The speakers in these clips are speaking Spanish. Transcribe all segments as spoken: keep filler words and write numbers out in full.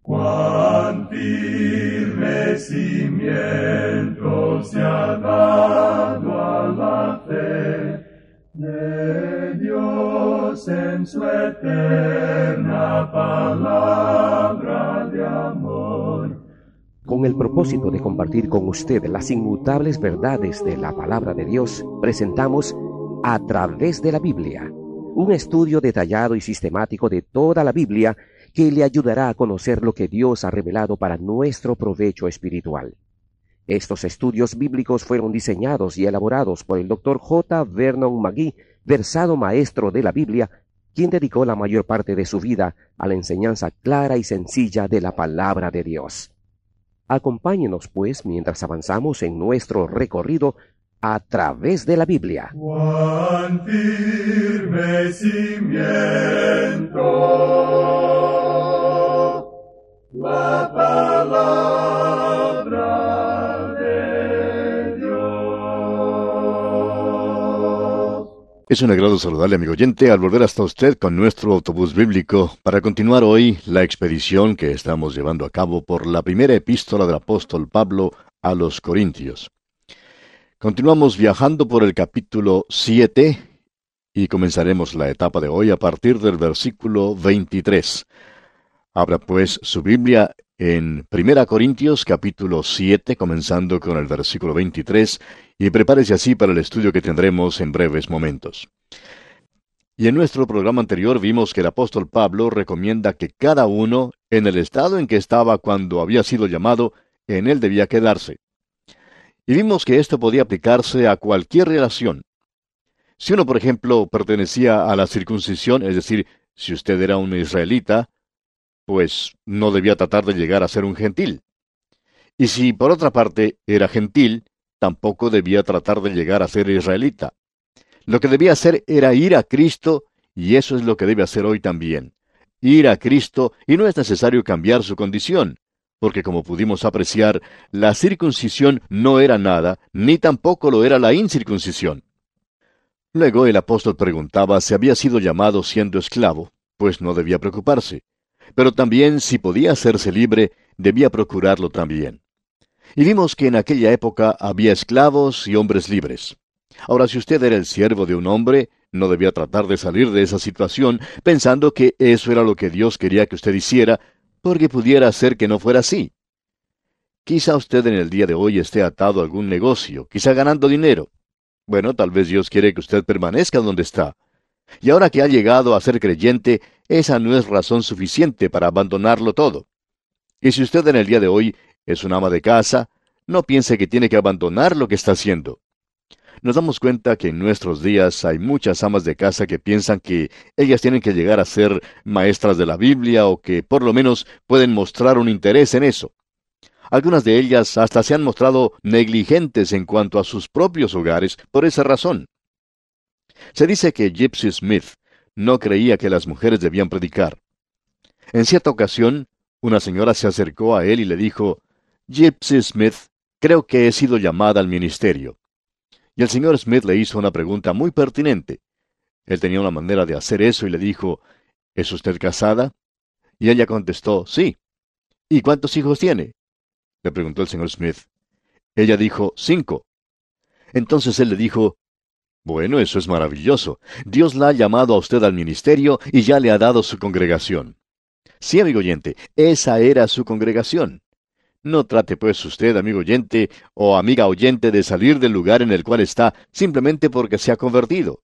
Cuán firme cimiento se ha dado a la fe de Dios en su eterna palabra de amor. Con el propósito de compartir con usted las inmutables verdades de la palabra de Dios, presentamos A Través de la Biblia, un estudio detallado y sistemático de toda la Biblia que le ayudará a conocer lo que Dios ha revelado para nuestro provecho espiritual. Estos estudios bíblicos fueron diseñados y elaborados por el doctor J. Vernon McGee, versado maestro de la Biblia, quien dedicó la mayor parte de su vida a la enseñanza clara y sencilla de la palabra de Dios. Acompáñenos, pues, mientras avanzamos en nuestro recorrido a través de la Biblia. Cuán firme cimiento la palabra de Dios. Es un agrado saludarle, amigo oyente, al volver hasta usted con nuestro autobús bíblico para continuar hoy la expedición que estamos llevando a cabo por la primera epístola del apóstol Pablo a los Corintios. Continuamos viajando por el capítulo siete y comenzaremos la etapa de hoy a partir del versículo veintitrés. Abra pues su Biblia en Primera Corintios capítulo siete, comenzando con el versículo veintitrés, y prepárese así para el estudio que tendremos en breves momentos. Y en nuestro programa anterior vimos que el apóstol Pablo recomienda que cada uno, en el estado en que estaba cuando había sido llamado, en él debía quedarse. Y vimos que esto podía aplicarse a cualquier relación. Si uno, por ejemplo, pertenecía a la circuncisión, es decir, si usted era un israelita, pues no debía tratar de llegar a ser un gentil. Y si, por otra parte, era gentil, tampoco debía tratar de llegar a ser israelita. Lo que debía hacer era ir a Cristo, y eso es lo que debe hacer hoy también. Ir a Cristo, y no es necesario cambiar su condición. Porque como pudimos apreciar, la circuncisión no era nada, ni tampoco lo era la incircuncisión. Luego el apóstol preguntaba si había sido llamado siendo esclavo, pues no debía preocuparse. Pero también si podía hacerse libre, debía procurarlo también. Y vimos que en aquella época había esclavos y hombres libres. Ahora, si usted era el siervo de un hombre, no debía tratar de salir de esa situación pensando que eso era lo que Dios quería que usted hiciera, porque pudiera ser que no fuera así. Quizá usted en el día de hoy esté atado a algún negocio, quizá ganando dinero. Bueno, tal vez Dios quiere que usted permanezca donde está. Y ahora que ha llegado a ser creyente, esa no es razón suficiente para abandonarlo todo. Y si usted en el día de hoy es una ama de casa, no piense que tiene que abandonar lo que está haciendo. Nos damos cuenta que en nuestros días hay muchas amas de casa que piensan que ellas tienen que llegar a ser maestras de la Biblia o que por lo menos pueden mostrar un interés en eso. Algunas de ellas hasta se han mostrado negligentes en cuanto a sus propios hogares por esa razón. Se dice que Gypsy Smith no creía que las mujeres debían predicar. En cierta ocasión, una señora se acercó a él y le dijo: «Gypsy Smith, creo que he sido llamada al ministerio». Y el señor Smith le hizo una pregunta muy pertinente. Él tenía una manera de hacer eso y le dijo: «¿Es usted casada?» Y ella contestó: «Sí». «¿Y cuántos hijos tiene?», le preguntó el señor Smith. Ella dijo: «Cinco». Entonces él le dijo: «Bueno, eso es maravilloso. Dios la ha llamado a usted al ministerio y ya le ha dado su congregación». Sí, amigo oyente, esa era su congregación. No trate pues usted, amigo oyente o amiga oyente, de salir del lugar en el cual está simplemente porque se ha convertido.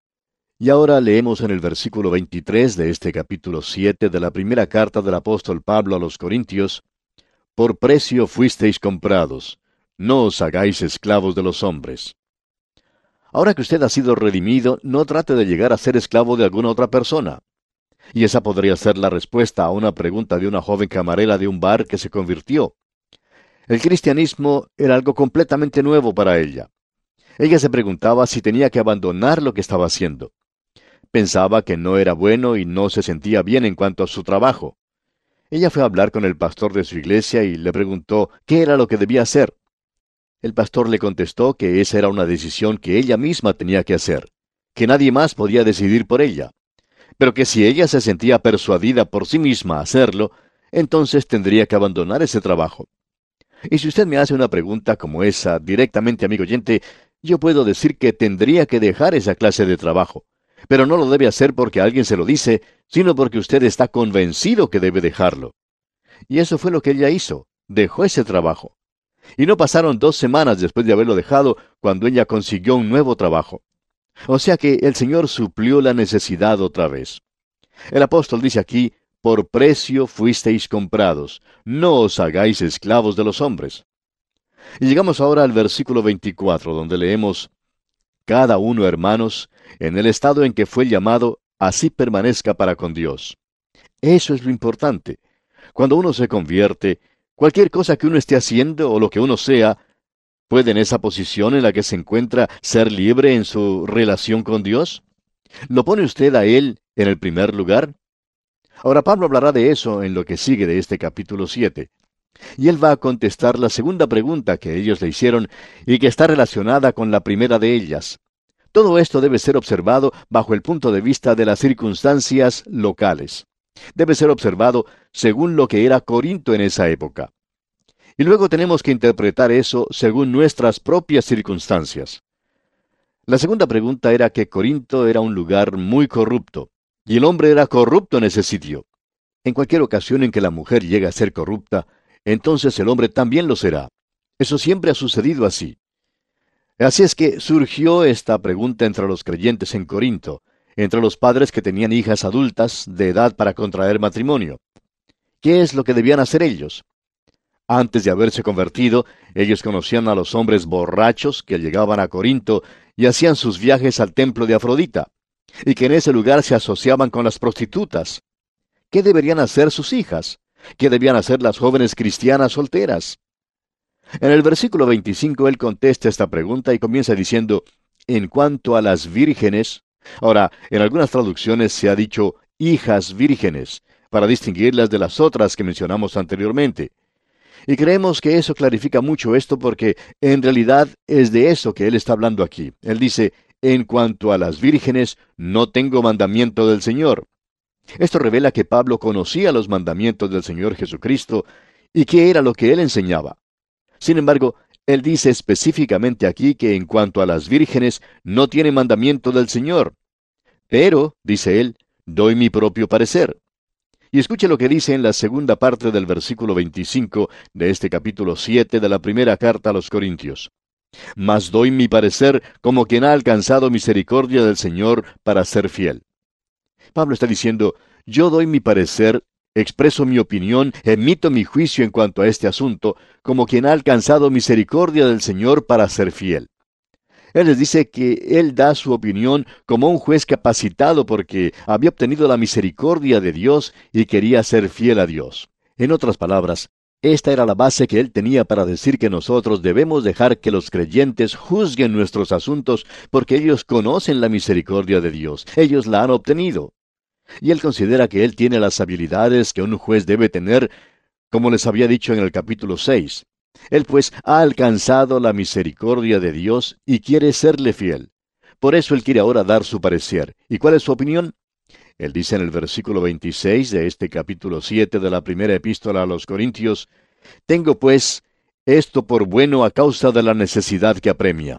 Y ahora leemos en el versículo veintitrés de este capítulo siete de la primera carta del apóstol Pablo a los Corintios: «Por precio fuisteis comprados, no os hagáis esclavos de los hombres». Ahora que usted ha sido redimido, no trate de llegar a ser esclavo de alguna otra persona. Y esa podría ser la respuesta a una pregunta de una joven camarera de un bar que se convirtió. El cristianismo era algo completamente nuevo para ella. Ella se preguntaba si tenía que abandonar lo que estaba haciendo. Pensaba que no era bueno y no se sentía bien en cuanto a su trabajo. Ella fue a hablar con el pastor de su iglesia y le preguntó qué era lo que debía hacer. El pastor le contestó que esa era una decisión que ella misma tenía que hacer, que nadie más podía decidir por ella, pero que si ella se sentía persuadida por sí misma a hacerlo, entonces tendría que abandonar ese trabajo. Y si usted me hace una pregunta como esa directamente, amigo oyente, yo puedo decir que tendría que dejar esa clase de trabajo. Pero no lo debe hacer porque alguien se lo dice, sino porque usted está convencido que debe dejarlo. Y eso fue lo que ella hizo. Dejó ese trabajo. Y no pasaron dos semanas después de haberlo dejado cuando ella consiguió un nuevo trabajo. O sea que el Señor suplió la necesidad otra vez. El apóstol dice aquí, por precio fuisteis comprados, no os hagáis esclavos de los hombres. Y llegamos ahora al versículo veinticuatro, donde leemos, cada uno, hermanos, en el estado en que fue llamado, así permanezca para con Dios. Eso es lo importante. Cuando uno se convierte, cualquier cosa que uno esté haciendo o lo que uno sea, ¿puede en esa posición en la que se encuentra ser libre en su relación con Dios? ¿Lo pone usted a Él en el primer lugar? Ahora Pablo hablará de eso en lo que sigue de este capítulo siete. Y él va a contestar la segunda pregunta que ellos le hicieron y que está relacionada con la primera de ellas. Todo esto debe ser observado bajo el punto de vista de las circunstancias locales. Debe ser observado según lo que era Corinto en esa época. Y luego tenemos que interpretar eso según nuestras propias circunstancias. La segunda pregunta era que Corinto era un lugar muy corrupto, y el hombre era corrupto en ese sitio. En cualquier ocasión en que la mujer llega a ser corrupta, entonces el hombre también lo será. Eso siempre ha sucedido así. Así es que surgió esta pregunta entre los creyentes en Corinto, entre los padres que tenían hijas adultas de edad para contraer matrimonio. ¿Qué es lo que debían hacer ellos? Antes de haberse convertido, ellos conocían a los hombres borrachos que llegaban a Corinto y hacían sus viajes al templo de Afrodita, y que en ese lugar se asociaban con las prostitutas. ¿Qué deberían hacer sus hijas? ¿Qué debían hacer las jóvenes cristianas solteras? En el versículo veinticinco él contesta esta pregunta y comienza diciendo, en cuanto a las vírgenes. Ahora, en algunas traducciones se ha dicho hijas vírgenes, para distinguirlas de las otras que mencionamos anteriormente. Y creemos que eso clarifica mucho esto porque en realidad es de eso que él está hablando aquí. Él dice, en cuanto a las vírgenes, no tengo mandamiento del Señor. Esto revela que Pablo conocía los mandamientos del Señor Jesucristo y qué era lo que él enseñaba. Sin embargo, él dice específicamente aquí que en cuanto a las vírgenes no tiene mandamiento del Señor. Pero, dice él, doy mi propio parecer. Y escuche lo que dice en la segunda parte del versículo veinticinco de este capítulo siete de la primera carta a los Corintios. Mas doy mi parecer como quien ha alcanzado misericordia del Señor para ser fiel. Pablo está diciendo, yo doy mi parecer, expreso mi opinión, emito mi juicio en cuanto a este asunto, como quien ha alcanzado misericordia del Señor para ser fiel. Él les dice que él da su opinión como un juez capacitado porque había obtenido la misericordia de Dios y quería ser fiel a Dios. En otras palabras, esta era la base que él tenía para decir que nosotros debemos dejar que los creyentes juzguen nuestros asuntos porque ellos conocen la misericordia de Dios, ellos la han obtenido. Y él considera que él tiene las habilidades que un juez debe tener, como les había dicho en el capítulo seis. Él pues ha alcanzado la misericordia de Dios y quiere serle fiel. Por eso él quiere ahora dar su parecer. ¿Y cuál es su opinión? Él dice en el versículo veintiséis de este capítulo siete de la primera epístola a los Corintios, tengo pues esto por bueno a causa de la necesidad que apremia.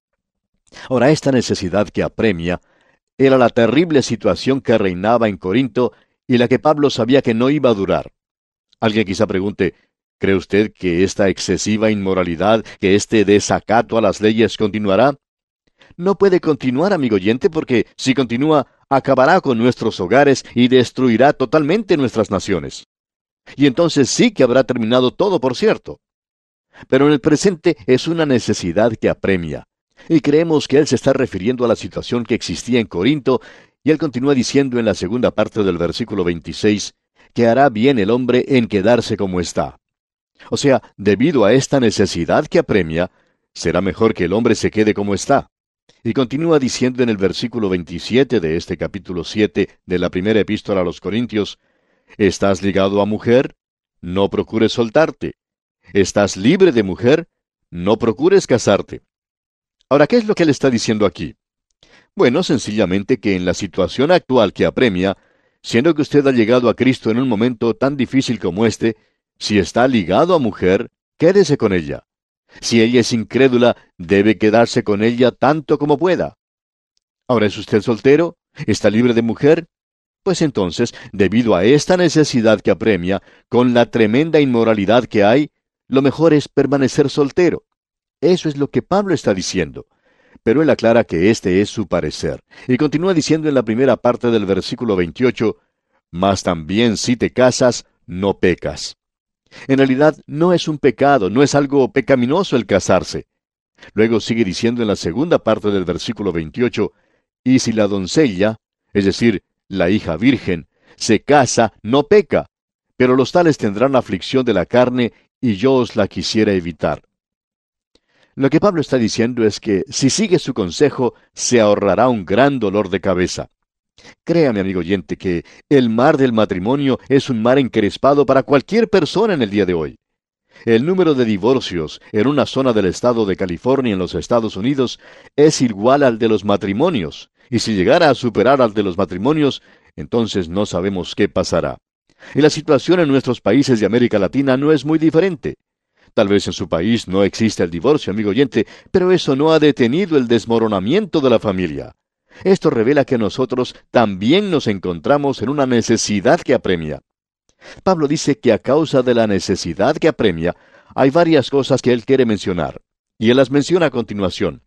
Ahora, esta necesidad que apremia era la terrible situación que reinaba en Corinto y la que Pablo sabía que no iba a durar. Alguien quizá pregunte, ¿cree usted que esta excesiva inmoralidad, que este desacato a las leyes continuará? No puede continuar, amigo oyente, porque si continúa, acabará con nuestros hogares y destruirá totalmente nuestras naciones. Y entonces sí que habrá terminado todo, por cierto. Pero en el presente es una necesidad que apremia. Y creemos que él se está refiriendo a la situación que existía en Corinto, y él continúa diciendo en la segunda parte del versículo veintiséis, que hará bien el hombre en quedarse como está. O sea, debido a esta necesidad que apremia, será mejor que el hombre se quede como está. Y continúa diciendo en el versículo veintisiete de este capítulo siete de la primera epístola a los Corintios, ¿estás ligado a mujer? No procures soltarte. ¿Estás libre de mujer? No procures casarte. Ahora, ¿qué es lo que él está diciendo aquí? Bueno, sencillamente que en la situación actual que apremia, Siendo que usted ha llegado a Cristo en un momento tan difícil como este, si está ligado a mujer, quédese con ella. Si ella es incrédula, debe quedarse con ella tanto como pueda. Ahora, ¿es usted soltero? ¿Está libre de mujer? Pues entonces, debido a esta necesidad que apremia, con la tremenda inmoralidad que hay, lo mejor es permanecer soltero. Eso es lo que Pablo está diciendo. Pero él aclara que este es su parecer. Y continúa diciendo en la primera parte del versículo veintiocho, «Mas también si te casas, no pecas». En realidad, no es un pecado, no es algo pecaminoso el casarse. Luego sigue diciendo en la segunda parte del versículo veintiocho, «Y si la doncella, es decir, la hija virgen, se casa, no peca, pero los tales tendrán aflicción de la carne, y yo os la quisiera evitar». Lo que Pablo está diciendo es que, si sigue su consejo, se ahorrará un gran dolor de cabeza. Créame, amigo oyente, que el mar del matrimonio es un mar encrespado para cualquier persona en el día de hoy. El número de divorcios en una zona del estado de California en los Estados Unidos es igual al de los matrimonios, y si llegara a superar al de los matrimonios, entonces no sabemos qué pasará. Y la situación en nuestros países de América Latina no es muy diferente. Tal vez en su país no existe el divorcio, amigo oyente, pero eso no ha detenido el desmoronamiento de la familia. Esto revela que nosotros también nos encontramos en una necesidad que apremia. Pablo dice que a causa de la necesidad que apremia, hay varias cosas que él quiere mencionar, y él las menciona a continuación.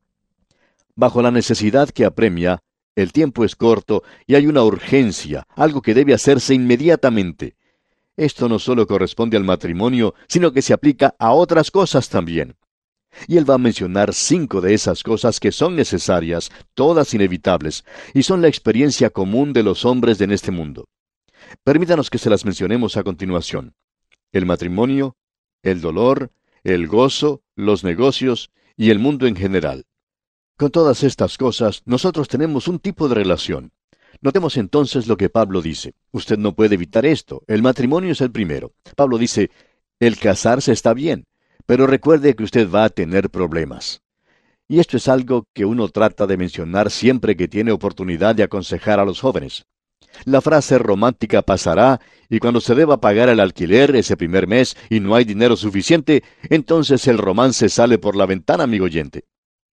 Bajo la necesidad que apremia, el tiempo es corto y hay una urgencia, algo que debe hacerse inmediatamente. Esto no solo corresponde al matrimonio, sino que se aplica a otras cosas también. Y él va a mencionar cinco de esas cosas que son necesarias, todas inevitables, y son la experiencia común de los hombres en este mundo. Permítanos que se las mencionemos a continuación. El matrimonio, el dolor, el gozo, los negocios y el mundo en general. Con todas estas cosas, nosotros tenemos un tipo de relación. Notemos entonces lo que Pablo dice. Usted no puede evitar esto. El matrimonio es el primero. Pablo dice, el casarse está bien, pero recuerde que usted va a tener problemas. Y esto es algo que uno trata de mencionar siempre que tiene oportunidad de aconsejar a los jóvenes. La frase romántica pasará, y cuando se deba pagar el alquiler ese primer mes y no hay dinero suficiente, entonces el romance sale por la ventana, amigo oyente.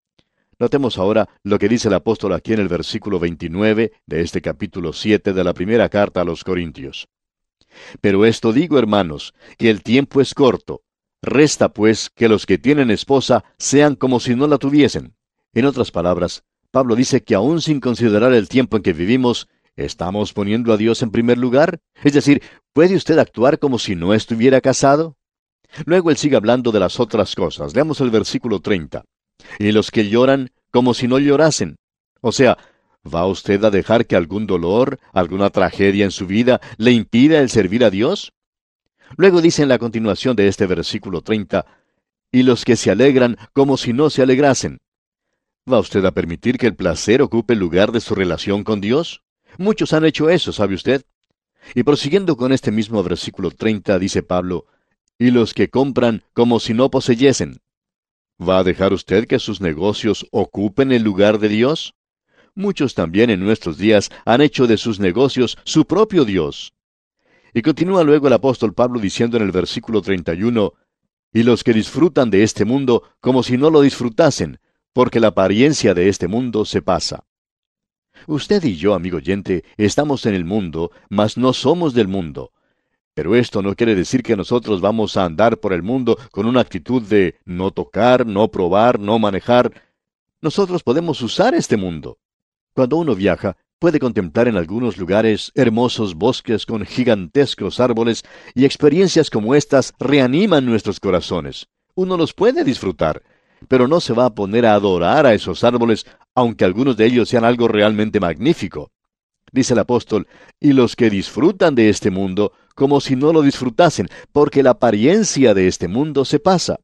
Notemos ahora lo que dice el apóstol aquí en el versículo veintinueve de este capítulo siete de la primera carta a los Corintios. Pero esto digo, hermanos, que el tiempo es corto. Resta, pues, que los que tienen esposa sean como si no la tuviesen. En otras palabras, Pablo dice que aún sin considerar el tiempo en que vivimos, ¿estamos poniendo a Dios en primer lugar? Es decir, ¿puede usted actuar como si no estuviera casado? Luego él sigue hablando de las otras cosas. Leamos el versículo treinta. Y los que lloran, como si no llorasen. O sea, ¿va usted a dejar que algún dolor, alguna tragedia en su vida le impida el servir a Dios? Luego dice en la continuación de este versículo treinta, y los que se alegran, como si no se alegrasen. ¿Va usted a permitir que el placer ocupe el lugar de su relación con Dios? Muchos han hecho eso, ¿sabe usted? Y prosiguiendo con este mismo versículo treinta, dice Pablo, y los que compran, como si no poseyesen. ¿Va a dejar usted que sus negocios ocupen el lugar de Dios? Muchos también en nuestros días han hecho de sus negocios su propio Dios. Y continúa luego el apóstol Pablo diciendo en el versículo treinta y uno, y los que disfrutan de este mundo como si no lo disfrutasen, porque la apariencia de este mundo se pasa. Usted y yo, amigo oyente, estamos en el mundo, mas no somos del mundo. Pero esto no quiere decir que nosotros vamos a andar por el mundo con una actitud de no tocar, no probar, no manejar. Nosotros podemos usar este mundo. Cuando uno viaja, puede contemplar en algunos lugares hermosos bosques con gigantescos árboles, y experiencias como estas reaniman nuestros corazones. Uno los puede disfrutar, pero no se va a poner a adorar a esos árboles, aunque algunos de ellos sean algo realmente magnífico. Dice el apóstol, y los que disfrutan de este mundo, como si no lo disfrutasen, porque la apariencia de este mundo se pasa.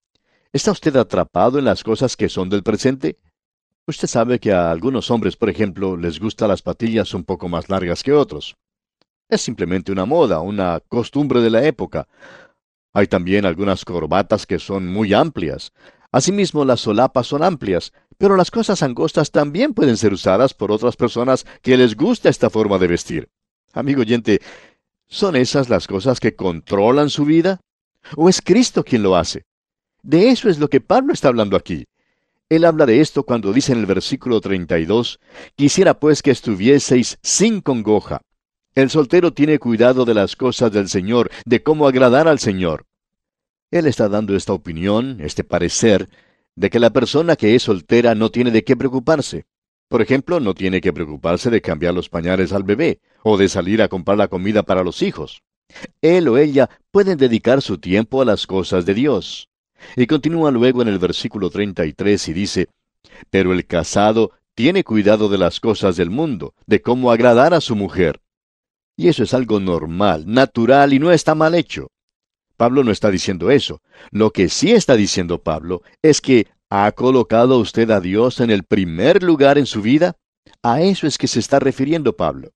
¿Está usted atrapado en las cosas que son del presente? Usted sabe que a algunos hombres, por ejemplo, les gustan las patillas un poco más largas que otros. Es simplemente una moda, una costumbre de la época. Hay también algunas corbatas que son muy amplias. Asimismo, las solapas son amplias, pero las cosas angostas también pueden ser usadas por otras personas que les gusta esta forma de vestir. Amigo oyente, ¿son esas las cosas que controlan su vida? ¿O es Cristo quien lo hace? De eso es lo que Pablo está hablando aquí. Él habla de esto cuando dice en el versículo treinta y dos, quisiera pues que estuvieseis sin congoja. El soltero tiene cuidado de las cosas del Señor, de cómo agradar al Señor. Él está dando esta opinión, este parecer, de que la persona que es soltera no tiene de qué preocuparse. Por ejemplo, no tiene que preocuparse de cambiar los pañales al bebé, o de salir a comprar la comida para los hijos. Él o ella pueden dedicar su tiempo a las cosas de Dios. Y continúa luego en el versículo treinta y tres y dice, pero el casado tiene cuidado de las cosas del mundo, de cómo agradar a su mujer. Y eso es algo normal, natural y no está mal hecho. Pablo no está diciendo eso. Lo que sí está diciendo Pablo es que ¿ha colocado usted a Dios en el primer lugar en su vida? A eso es que se está refiriendo Pablo.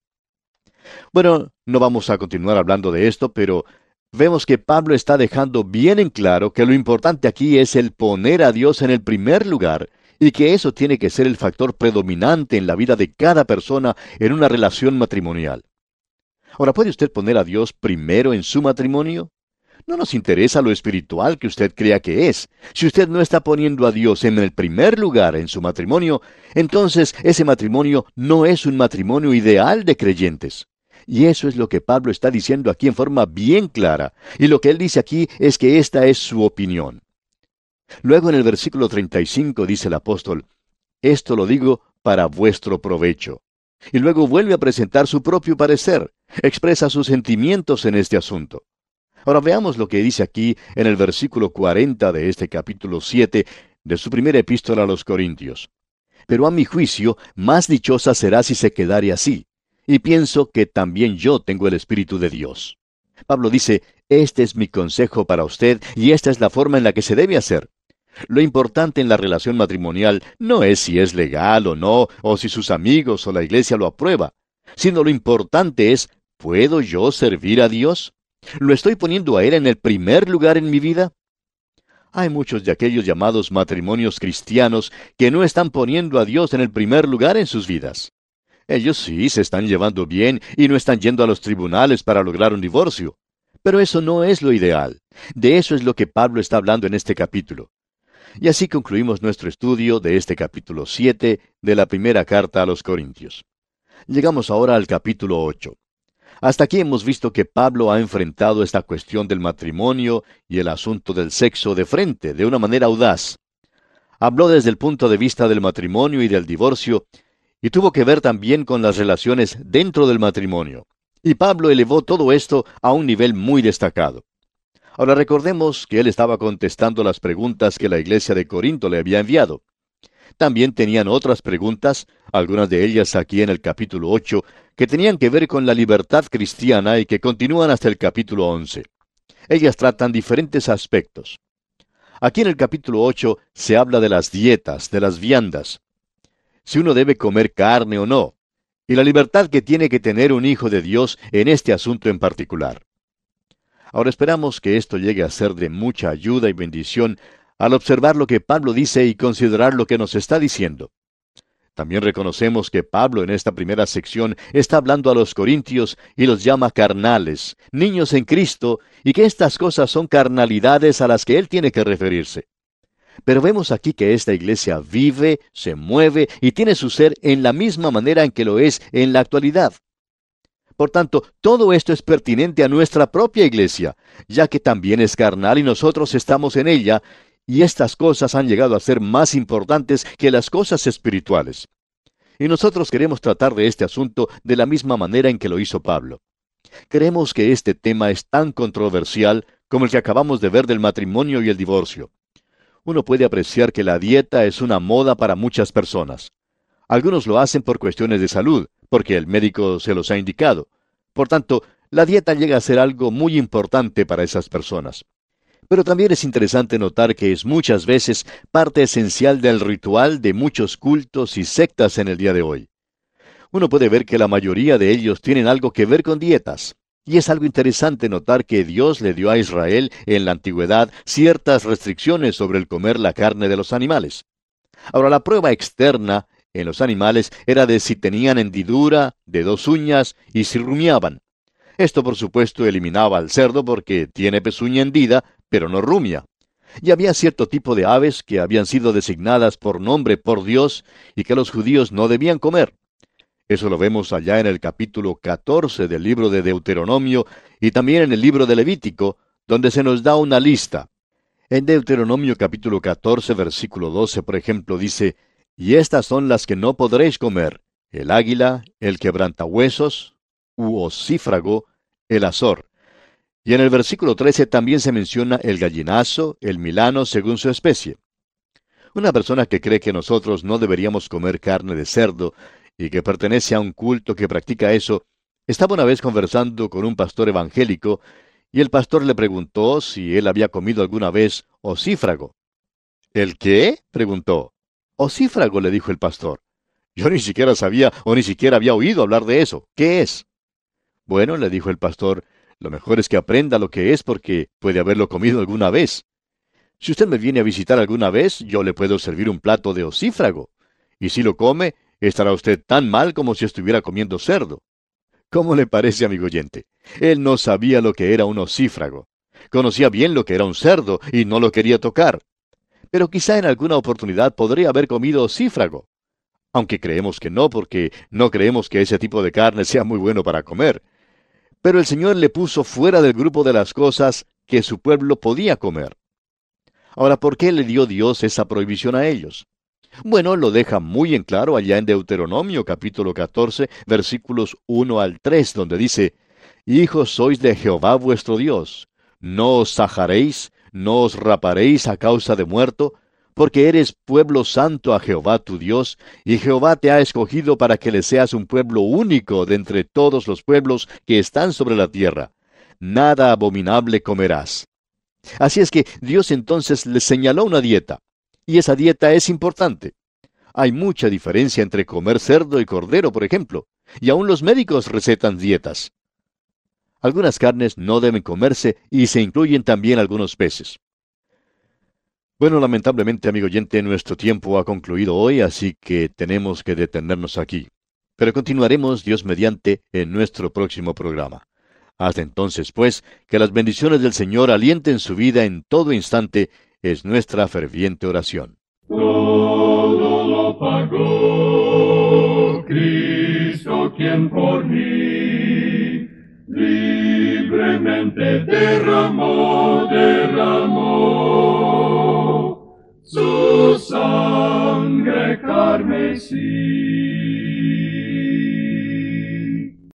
Bueno, no vamos a continuar hablando de esto, pero vemos que Pablo está dejando bien en claro que lo importante aquí es el poner a Dios en el primer lugar y que eso tiene que ser el factor predominante en la vida de cada persona en una relación matrimonial. Ahora, ¿puede usted poner a Dios primero en su matrimonio? No nos interesa lo espiritual que usted crea que es. Si usted no está poniendo a Dios en el primer lugar en su matrimonio, entonces ese matrimonio no es un matrimonio ideal de creyentes. Y eso es lo que Pablo está diciendo aquí en forma bien clara. Y lo que él dice aquí es que esta es su opinión. Luego en el versículo treinta y cinco dice el apóstol, esto lo digo para vuestro provecho. Y luego vuelve a presentar su propio parecer. Expresa sus sentimientos en este asunto. Ahora veamos lo que dice aquí en el versículo cuarenta de este capítulo siete de su primera epístola a los Corintios. Pero a mi juicio, más dichosa será si se quedare así. Y pienso que también yo tengo el Espíritu de Dios. Pablo dice, este es mi consejo para usted y esta es la forma en la que se debe hacer. Lo importante en la relación matrimonial no es si es legal o no, o si sus amigos o la iglesia lo aprueba, sino lo importante es, ¿puedo yo servir a Dios? ¿Lo estoy poniendo a Él en el primer lugar en mi vida? Hay muchos de aquellos llamados matrimonios cristianos que no están poniendo a Dios en el primer lugar en sus vidas. Ellos sí se están llevando bien y no están yendo a los tribunales para lograr un divorcio. Pero eso no es lo ideal. De eso es lo que Pablo está hablando en este capítulo. Y así concluimos nuestro estudio de este capítulo siete de la primera carta a los Corintios. Llegamos ahora al capítulo ocho. Hasta aquí hemos visto que Pablo ha enfrentado esta cuestión del matrimonio y el asunto del sexo de frente, de una manera audaz. Habló desde el punto de vista del matrimonio y del divorcio, y tuvo que ver también con las relaciones dentro del matrimonio. Y Pablo elevó todo esto a un nivel muy destacado. Ahora recordemos que él estaba contestando las preguntas que la iglesia de Corinto le había enviado. También tenían otras preguntas, algunas de ellas aquí en el capítulo ocho, que tenían que ver con la libertad cristiana y que continúan hasta el capítulo once. Ellas tratan diferentes aspectos. Aquí en el capítulo ocho se habla de las dietas, de las viandas. Si uno debe comer carne o no, y la libertad que tiene que tener un hijo de Dios en este asunto en particular. Ahora esperamos que esto llegue a ser de mucha ayuda y bendición al observar lo que Pablo dice y considerar lo que nos está diciendo. También reconocemos que Pablo en esta primera sección está hablando a los corintios y los llama carnales, niños en Cristo, y que estas cosas son carnalidades a las que él tiene que referirse. Pero vemos aquí que esta iglesia vive, se mueve y tiene su ser en la misma manera en que lo es en la actualidad. Por tanto, todo esto es pertinente a nuestra propia iglesia, ya que también es carnal y nosotros estamos en ella, y estas cosas han llegado a ser más importantes que las cosas espirituales. Y nosotros queremos tratar de este asunto de la misma manera en que lo hizo Pablo. Creemos que este tema es tan controversial como el que acabamos de ver del matrimonio y el divorcio. Uno puede apreciar que la dieta es una moda para muchas personas. Algunos lo hacen por cuestiones de salud, porque el médico se los ha indicado. Por tanto, la dieta llega a ser algo muy importante para esas personas. Pero también es interesante notar que es muchas veces parte esencial del ritual de muchos cultos y sectas en el día de hoy. Uno puede ver que la mayoría de ellos tienen algo que ver con dietas. Y es algo interesante notar que Dios le dio a Israel en la antigüedad ciertas restricciones sobre el comer la carne de los animales. Ahora, la prueba externa en los animales era de si tenían hendidura de dos uñas y si rumiaban. Esto, por supuesto, eliminaba al cerdo porque tiene pezuña hendida, pero no rumia. Y había cierto tipo de aves que habían sido designadas por nombre por Dios y que los judíos no debían comer. Eso lo vemos allá en el capítulo catorce del libro de Deuteronomio y también en el libro de Levítico, donde se nos da una lista. En Deuteronomio capítulo catorce, versículo doce, por ejemplo, dice: «Y estas son las que no podréis comer: el águila, el quebrantahuesos, u ocífrago, el azor». Y en el versículo trece también se menciona el gallinazo, el milano, según su especie. Una persona que cree que nosotros no deberíamos comer carne de cerdo y que pertenece a un culto que practica eso, estaba una vez conversando con un pastor evangélico y el pastor le preguntó si él había comido alguna vez ocífrago. ¿El qué?, preguntó. Ocífrago, le dijo el pastor. Yo ni siquiera sabía o ni siquiera había oído hablar de eso. ¿Qué es? Bueno, le dijo el pastor, lo mejor es que aprenda lo que es porque puede haberlo comido alguna vez. Si usted me viene a visitar alguna vez, yo le puedo servir un plato de ocífrago. Y si lo come, estará usted tan mal como si estuviera comiendo cerdo. ¿Cómo le parece, amigo oyente? Él no sabía lo que era un ocífrago. Conocía bien lo que era un cerdo y no lo quería tocar. Pero quizá en alguna oportunidad podría haber comido ocífrago. Aunque creemos que no, porque no creemos que ese tipo de carne sea muy bueno para comer. Pero el Señor le puso fuera del grupo de las cosas que su pueblo podía comer. Ahora, ¿por qué le dio Dios esa prohibición a ellos? Bueno, lo deja muy en claro allá en Deuteronomio capítulo catorce, versículos uno al tres, donde dice: «Hijos sois de Jehová vuestro Dios. No os sajaréis, no os raparéis a causa de muerto, porque eres pueblo santo a Jehová tu Dios, y Jehová te ha escogido para que le seas un pueblo único de entre todos los pueblos que están sobre la tierra. Nada abominable comerás». Así es que Dios entonces les señaló una dieta, y esa dieta es importante. Hay mucha diferencia entre comer cerdo y cordero, por ejemplo, y aún los médicos recetan dietas. Algunas carnes no deben comerse y se incluyen también algunos peces. Bueno, lamentablemente, amigo oyente, nuestro tiempo ha concluido hoy, así que tenemos que detenernos aquí. Pero continuaremos, Dios mediante, en nuestro próximo programa. Hasta entonces, pues, que las bendiciones del Señor alienten su vida en todo instante, es nuestra ferviente oración. Todo lo pagó Cristo, quien por mí libremente derramó